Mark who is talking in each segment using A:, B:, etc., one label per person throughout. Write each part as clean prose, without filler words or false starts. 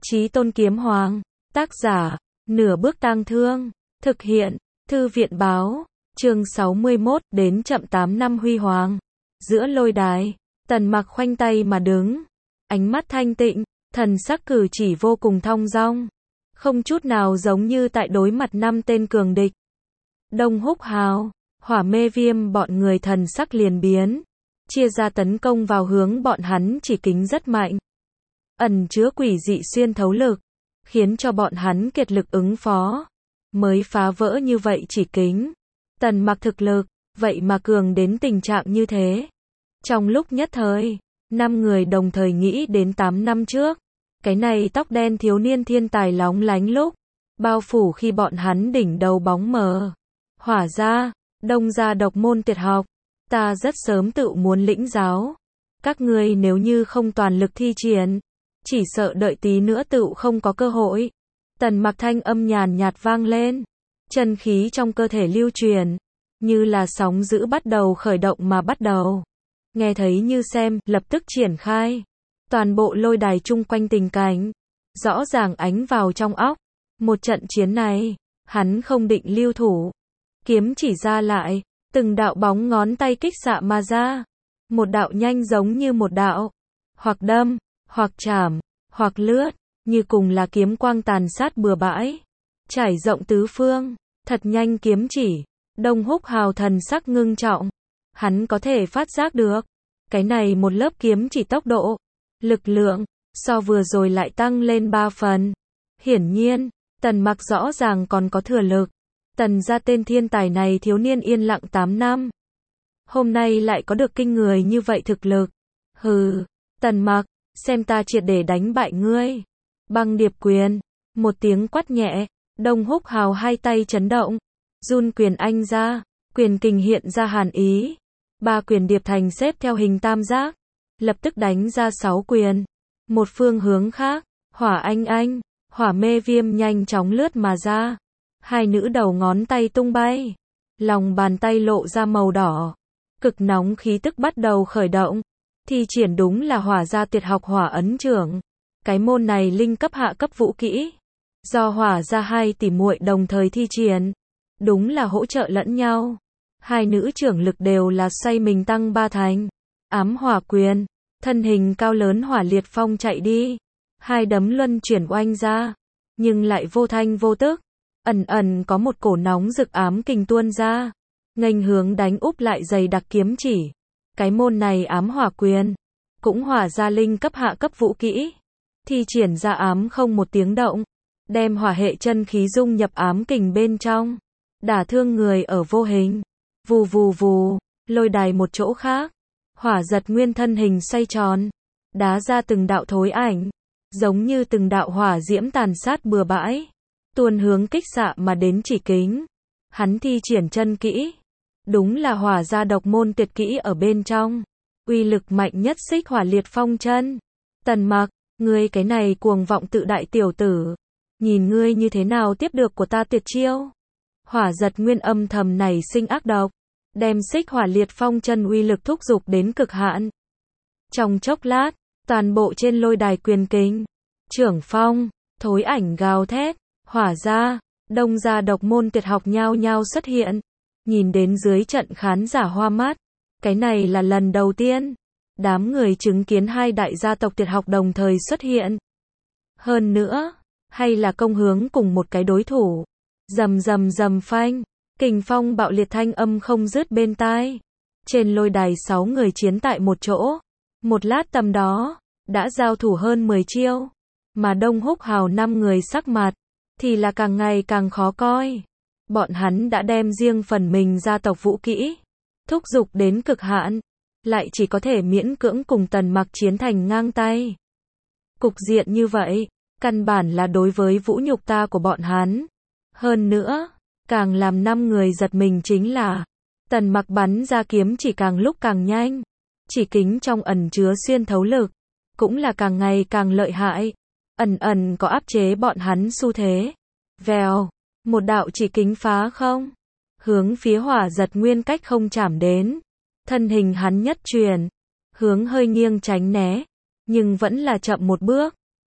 A: Chí Tôn Kiếm Hoàng, tác giả, Nửa Bước Tang Thương, thực hiện, Thư viện báo, chương 61, đến chậm 8 năm huy hoàng. Giữa lôi đài, Tần Mặc khoanh tay mà đứng, ánh mắt thanh tịnh, thần sắc cử chỉ vô cùng thong dong, không chút nào giống như tại đối mặt 5 tên cường địch. Đông Húc Hào, Hỏa Mê Viêm bọn người thần sắc liền biến, chia ra tấn công vào hướng bọn hắn chỉ kính rất mạnh, ẩn chứa quỷ dị xuyên thấu lực, khiến cho bọn hắn kiệt lực ứng phó, mới phá vỡ như vậy chỉ kính. Tần Mặc thực lực, vậy mà cường đến tình trạng như thế. Trong lúc nhất thời, 5 người đồng thời nghĩ đến 8 năm trước, cái này tóc đen thiếu niên thiên tài lóng lánh lúc, bao phủ khi bọn hắn đỉnh đầu bóng mờ. Hỏa gia, Đông gia độc môn tuyệt học, ta rất sớm tự muốn lĩnh giáo. Các ngươi nếu như không toàn lực thi triển, chỉ sợ đợi tí nữa tự không có cơ hội. Tần Mặc thanh âm nhàn nhạt vang lên, chân khí trong cơ thể lưu truyền, như là sóng dữ bắt đầu khởi động mà bắt đầu. Nghe thấy như xem, lập tức triển khai. Toàn bộ lôi đài chung quanh tình cảnh, rõ ràng ánh vào trong óc. Một trận chiến này, hắn không định lưu thủ. Kiếm chỉ ra lại, từng đạo bóng ngón tay kích xạ mà ra. Một đạo nhanh giống như một đạo, hoặc đâm, hoặc chảm, hoặc lướt, như cùng là kiếm quang tàn sát bừa bãi, trải rộng tứ phương, thật nhanh kiếm chỉ. Đông Húc Hào thần sắc ngưng trọng, hắn có thể phát giác được, cái này một lớp kiếm chỉ tốc độ, lực lượng, so vừa rồi lại tăng lên 3 phần. Hiển nhiên, Tần Mặc rõ ràng còn có thừa lực. Tần gia tên thiên tài này thiếu niên yên lặng 8 năm. Hôm nay lại có được kinh người như vậy thực lực. Hừ, Tần Mặc, xem ta triệt để đánh bại ngươi. Băng điệp quyền, một tiếng quát nhẹ, Đông Húc Hào hai tay chấn động, run quyền anh ra, quyền kình hiện ra hàn ý. 3 quyền điệp thành xếp theo hình tam giác, lập tức đánh ra 6 quyền. Một phương hướng khác, Hỏa Anh, Hỏa Mê Viêm nhanh chóng lướt mà ra. 2 nữ đầu ngón tay tung bay, lòng bàn tay lộ ra màu đỏ, cực nóng khí tức bắt đầu khởi động. Thi triển đúng là Hỏa gia tuyệt học Hỏa Ấn Trưởng. Cái môn này linh cấp hạ cấp vũ kỹ, do Hỏa gia 2 tỷ muội đồng thời thi triển, đúng là hỗ trợ lẫn nhau. 2 nữ trưởng lực đều là xoay mình tăng 3 thành. Ám hỏa quyền, thân hình cao lớn Hỏa Liệt Phong chạy đi, 2 đấm luân chuyển oanh ra, nhưng lại vô thanh vô tức, ẩn ẩn có một cổ nóng rực ám kình tuôn ra, nghênh hướng đánh úp lại dày đặc kiếm chỉ. Cái môn này ám hỏa quyền, cũng Hỏa gia linh cấp hạ cấp vũ kỹ, thi triển ra ám không một tiếng động, đem hỏa hệ chân khí dung nhập ám kình bên trong, đả thương người ở vô hình. Vù vù vù, lôi đài một chỗ khác, Hỏa Giật Nguyên thân hình xoay tròn, đá ra từng đạo thối ảnh, giống như từng đạo hỏa diễm tàn sát bừa bãi, tuôn hướng kích xạ mà đến chỉ kính. Hắn thi triển chân kỹ, đúng là Hỏa gia độc môn tuyệt kỹ ở bên trong, uy lực mạnh nhất Xích Hỏa Liệt Phong chân. Tần Mặc, ngươi cái này cuồng vọng tự đại tiểu tử, nhìn ngươi như thế nào tiếp được của ta tuyệt chiêu. Hỏa Giật Nguyên âm thầm nảy sinh ác độc, đem Xích Hỏa Liệt Phong chân uy lực thúc giục đến cực hạn. Trong chốc lát, toàn bộ trên lôi đài quyền kình, trưởng phong, thối ảnh gào thét, Hỏa gia, Đông gia độc môn tuyệt học nhao nhao xuất hiện. Nhìn đến dưới trận khán giả hoa mắt, cái này là lần đầu tiên đám người chứng kiến 2 đại gia tộc tuyệt học đồng thời xuất hiện. Hơn nữa, hay là công hướng cùng một cái đối thủ. Rầm rầm rầm phanh, kình phong bạo liệt thanh âm không dứt bên tai. Trên lôi đài 6 người chiến tại một chỗ, một lát tầm đó, đã giao thủ hơn 10 chiêu. Mà Đông Húc Hào 5 người sắc mặt, thì là càng ngày càng khó coi. Bọn hắn đã đem riêng phần mình gia tộc vũ kỹ, thúc giục đến cực hạn, lại chỉ có thể miễn cưỡng cùng Tần Mặc chiến thành ngang tay. Cục diện như vậy, căn bản là đối với vũ nhục ta của bọn hắn. Hơn nữa, càng làm 5 người giật mình chính là, Tần Mặc bắn ra kiếm chỉ càng lúc càng nhanh, chỉ kính trong ẩn chứa xuyên thấu lực, cũng là càng ngày càng lợi hại, ẩn ẩn có áp chế bọn hắn xu thế. Vèo, một đạo chỉ kính phá không, hướng phía Hỏa Giật Nguyên cách không chạm đến, thân hình hắn nhất truyền, hướng hơi nghiêng tránh né, nhưng vẫn là chậm một bước,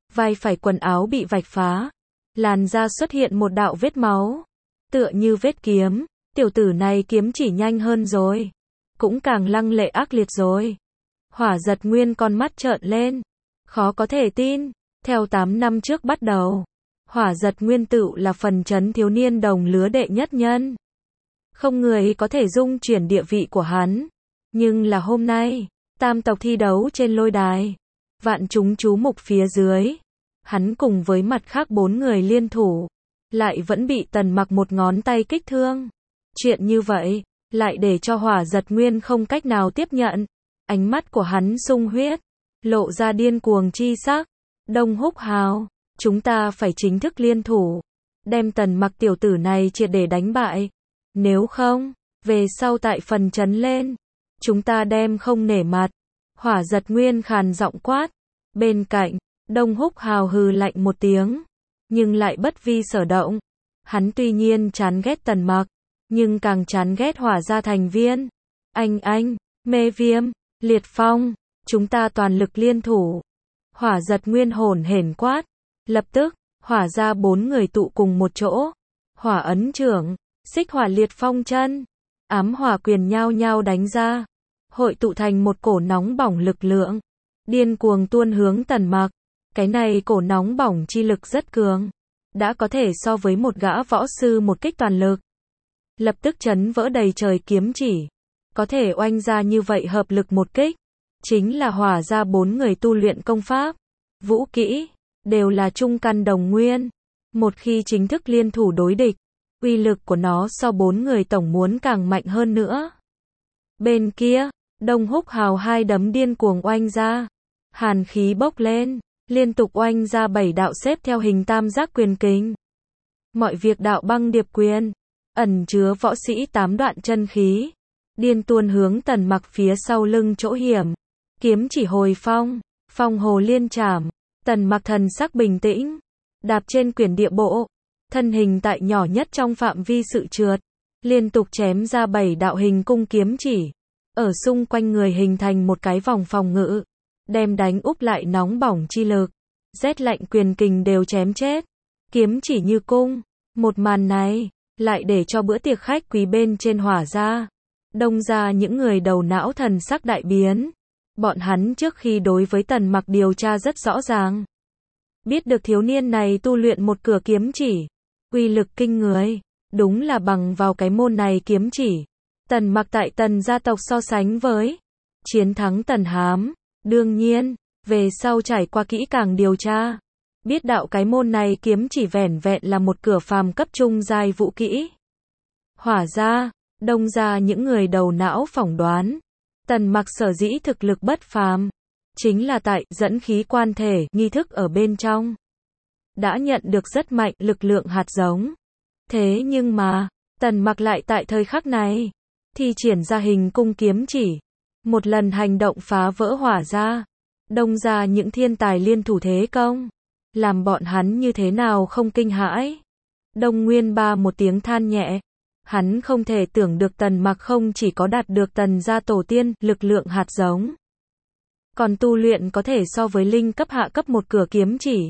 A: vai phải quần áo bị vạch phá, làn da xuất hiện một đạo vết máu, tựa như vết kiếm, tiểu tử này kiếm chỉ nhanh hơn rồi, cũng càng lăng lệ ác liệt rồi. Hỏa Giật Nguyên con mắt trợn lên, khó có thể tin, theo 8 năm trước bắt đầu, Hỏa Giật Nguyên tựu là phần chấn thiếu niên đồng lứa đệ nhất nhân. Không người có thể dung chuyển địa vị của hắn, nhưng là hôm nay, tam tộc thi đấu trên lôi đài, vạn chúng chú mục phía dưới, hắn cùng với mặt khác 4 người liên thủ, lại vẫn bị Tần Mặc một ngón tay kích thương. Chuyện như vậy, lại để cho Hỏa Giật Nguyên không cách nào tiếp nhận. Ánh mắt của hắn sung huyết, lộ ra điên cuồng chi sắc. Đông Húc Hào, chúng ta phải chính thức liên thủ, đem Tần Mặc tiểu tử này triệt để đánh bại. Nếu không, về sau tại phần chấn lên, chúng ta đem không nể mặt. Hỏa Giật Nguyên khàn giọng quát. Bên cạnh, Đông Húc Hào hừ lạnh một tiếng, nhưng lại bất vi sở động. Hắn tuy nhiên chán ghét Tần Mặc, nhưng càng chán ghét Hỏa gia thành viên. Anh, Mê Viêm, Liệt Phong, chúng ta toàn lực liên thủ. Hỏa Giật Nguyên hổn hển quát. Lập tức, Hỏa gia 4 người tụ cùng một chỗ. Hỏa ấn trưởng, xích hỏa liệt phong chân, ám hỏa quyền nhao nhao đánh ra, hội tụ thành một cổ nóng bỏng lực lượng, điên cuồng tuôn hướng Tần Mặc. Cái này cổ nóng bỏng chi lực rất cường, đã có thể so với một gã võ sư một kích toàn lực. Lập tức chấn vỡ đầy trời kiếm chỉ, có thể oanh ra như vậy hợp lực một kích, chính là Hỏa gia 4 người tu luyện công pháp, vũ kỹ, đều là trung căn đồng nguyên. Một khi chính thức liên thủ đối địch, uy lực của nó so 4 người tổng muốn càng mạnh hơn nữa. Bên kia, Đông Húc Hào 2 đấm điên cuồng oanh ra, hàn khí bốc lên, liên tục oanh ra 7 đạo xếp theo hình tam giác quyền kình. Mọi việc đạo băng điệp quyền, ẩn chứa võ sĩ 8 đoạn chân khí, điên tuôn hướng Tần Mặc phía sau lưng chỗ hiểm. Kiếm chỉ hồi phong, phong hồ liên trảm, Tần Mặc thần sắc bình tĩnh, đạp trên quyển địa bộ, thân hình tại nhỏ nhất trong phạm vi sự trượt, liên tục chém ra 7 đạo hình cung kiếm chỉ, ở xung quanh người hình thành một cái vòng phòng ngự, đem đánh úp lại nóng bỏng chi lực, rét lạnh quyền kình đều chém chết. Kiếm chỉ như cung, một màn này, lại để cho bữa tiệc khách quý bên trên Hỏa gia, Đông gia những người đầu não thần sắc đại biến. Bọn hắn trước khi đối với Tần Mặc điều tra rất rõ ràng, biết được thiếu niên này tu luyện một cửa kiếm chỉ, uy lực kinh người, đúng là bằng vào cái môn này kiếm chỉ, Tần Mặc tại Tần gia tộc so sánh với chiến thắng Tần Hám. Đương nhiên, về sau trải qua kỹ càng điều tra, biết đạo cái môn này kiếm chỉ vẻn vẹn là một cửa phàm cấp trung giai vũ kỹ. Hỏa gia, Đông gia những người đầu não phỏng đoán, Tần Mặc sở dĩ thực lực bất phàm, chính là tại dẫn khí quan thể nghi thức ở bên trong, đã nhận được rất mạnh lực lượng hạt giống. Thế nhưng mà, Tần Mặc lại tại thời khắc này, thi triển ra hình cung kiếm chỉ, một lần hành động phá vỡ Hỏa gia, Đông gia những thiên tài liên thủ thế công, làm bọn hắn như thế nào không kinh hãi. Đông Nguyên Ba một tiếng than nhẹ, hắn không thể tưởng được Tần Mặc không chỉ có đạt được Tần gia tổ tiên lực lượng hạt giống, còn tu luyện có thể so với linh cấp hạ cấp một cửa kiếm chỉ.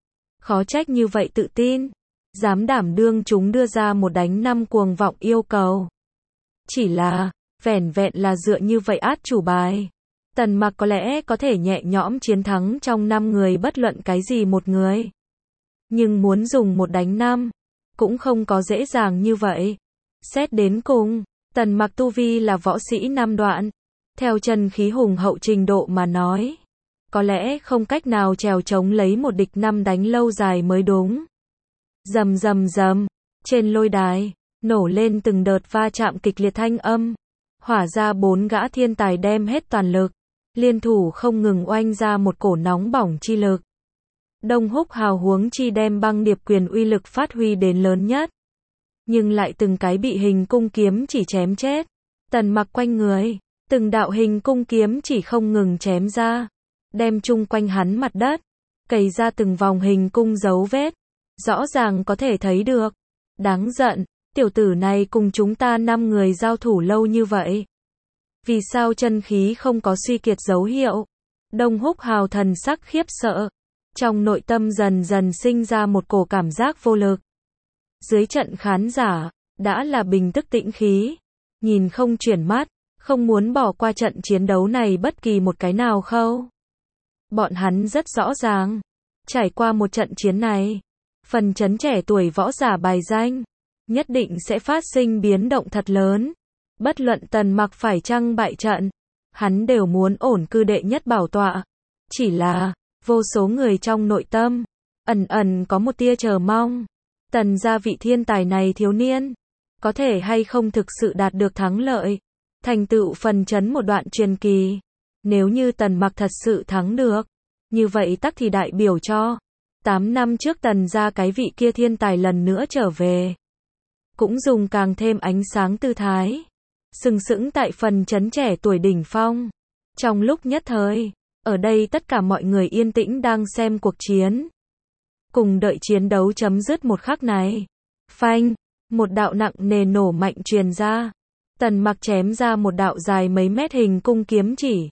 A: Khó trách như vậy tự tin, dám đảm đương chúng đưa ra một đánh 5 cuồng vọng yêu cầu. Chỉ là, vẻn vẹn là dựa như vậy át chủ bài, Tần Mặc có lẽ có thể nhẹ nhõm chiến thắng trong 5 người bất luận cái gì một người. Nhưng muốn dùng một đánh 5, cũng không có dễ dàng như vậy. Xét đến cùng, Tần Mặc tu vi là võ sĩ 5 đoạn. Theo chân khí hùng hậu trình độ mà nói, có lẽ không cách nào trèo chống lấy một địch 5 đánh lâu dài mới đúng. Rầm rầm rầm, trên lôi đài, nổ lên từng đợt va chạm kịch liệt thanh âm. Hỏa ra 4 gã thiên tài đem hết toàn lực, liên thủ không ngừng oanh ra một cổ nóng bỏng chi lực. Đông Húc Hào huống chi đem băng điệp quyền uy lực phát huy đến lớn nhất, nhưng lại từng cái bị hình cung kiếm chỉ chém chết. Tần Mặc quanh người, từng đạo hình cung kiếm chỉ không ngừng chém ra, đem chung quanh hắn mặt đất, cày ra từng vòng hình cung dấu vết, rõ ràng có thể thấy được. Đáng giận, tiểu tử này cùng chúng ta 5 người giao thủ lâu như vậy, vì sao chân khí không có suy kiệt dấu hiệu? Đông Húc Hào thần sắc khiếp sợ, Trong nội tâm dần dần sinh ra một cổ cảm giác vô lực. Dưới trận khán giả, đã là bình tức tĩnh khí, nhìn không chuyển mắt, không muốn bỏ qua trận chiến đấu này bất kỳ một cái nào khâu. Bọn hắn rất rõ ràng, trải qua một trận chiến này, phần chấn trẻ tuổi võ giả bài danh, nhất định sẽ phát sinh biến động thật lớn. Bất luận Tần Mặc phải chăng bại trận, hắn đều muốn ổn cư đệ nhất bảo tọa. Chỉ là, vô số người trong nội tâm, ẩn ẩn có một tia chờ mong. Tần gia vị thiên tài này thiếu niên, có thể hay không thực sự đạt được thắng lợi, thành tựu phần chấn một đoạn truyền kỳ. Nếu như Tần Mặc thật sự thắng được, như vậy tắc thì đại biểu cho 8 năm trước Tần gia cái vị kia thiên tài lần nữa trở về. Cũng dùng càng thêm ánh sáng tư thái, sừng sững tại phần chấn trẻ tuổi đỉnh phong. Trong lúc nhất thời, ở đây tất cả mọi người yên tĩnh đang xem cuộc chiến, cùng đợi chiến đấu chấm dứt một khắc này. Phanh, một đạo nặng nề nổ mạnh truyền ra. Tần Mặc chém ra một đạo dài mấy mét hình cung kiếm chỉ,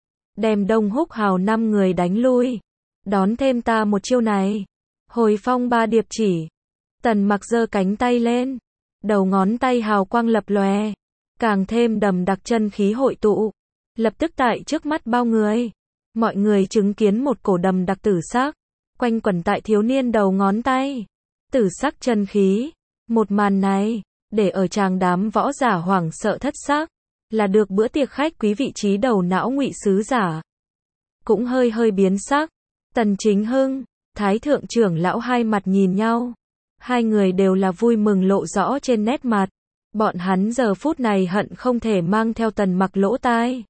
A: đem Đông Húc Hào 5 người đánh lui. Đón thêm ta một chiêu này. Hồi phong ba điệp chỉ. Tần Mặc giơ cánh tay lên, đầu ngón tay hào quang lập lòe, càng thêm đầm đặc chân khí hội tụ. Lập tức tại trước mắt bao người, mọi người chứng kiến một cổ đầm đặc tử sắc quanh quẩn tại thiếu niên đầu ngón tay. Tử sắc chân khí, một màn này để ở tràng đám võ giả hoảng sợ thất sắc, là được bữa tiệc khách quý vị trí đầu não Ngụy sứ giả cũng hơi hơi biến sắc. Tần Chính Hưng, Thái thượng trưởng lão hai mặt nhìn nhau, hai người đều là vui mừng lộ rõ trên nét mặt. Bọn hắn giờ phút này hận không thể mang theo Tần Mặc lỗ tai,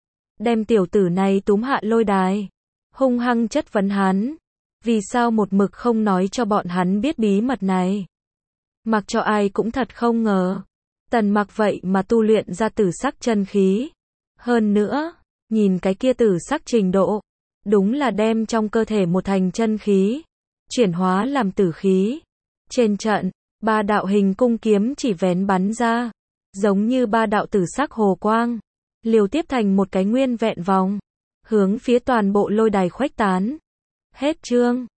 A: đem tiểu tử này túm hạ lôi đài, hung hăng chất vấn hắn, vì sao một mực không nói cho bọn hắn biết bí mật này. Mặc cho ai cũng thật không ngờ, Tần Mặc vậy mà tu luyện ra tử sắc chân khí. Hơn nữa, nhìn cái kia tử sắc trình độ, đúng là đem trong cơ thể một thành chân khí chuyển hóa làm tử khí. Trên trận, 3 đạo hình cung kiếm chỉ vén bắn ra, giống như 3 đạo tử sắc hồ quang, liều tiếp thành một cái nguyên vẹn vòng, hướng phía toàn bộ lôi đài khuếch tán. Hết chương.